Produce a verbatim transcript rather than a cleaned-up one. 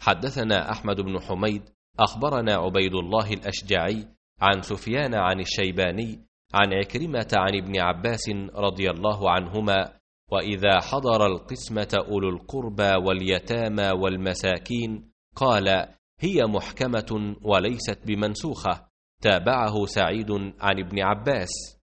حدثنا أحمد بن حميد أخبرنا عبيد الله الأشجعي عن سفيان عن الشيباني عن عكرمة عن ابن عباس رضي الله عنهما: وإذا حضر القسمة أولو القربى واليتامى والمساكين قال: هي محكمة وليست بمنسوخة. تابعه سعيد عن ابن عباس.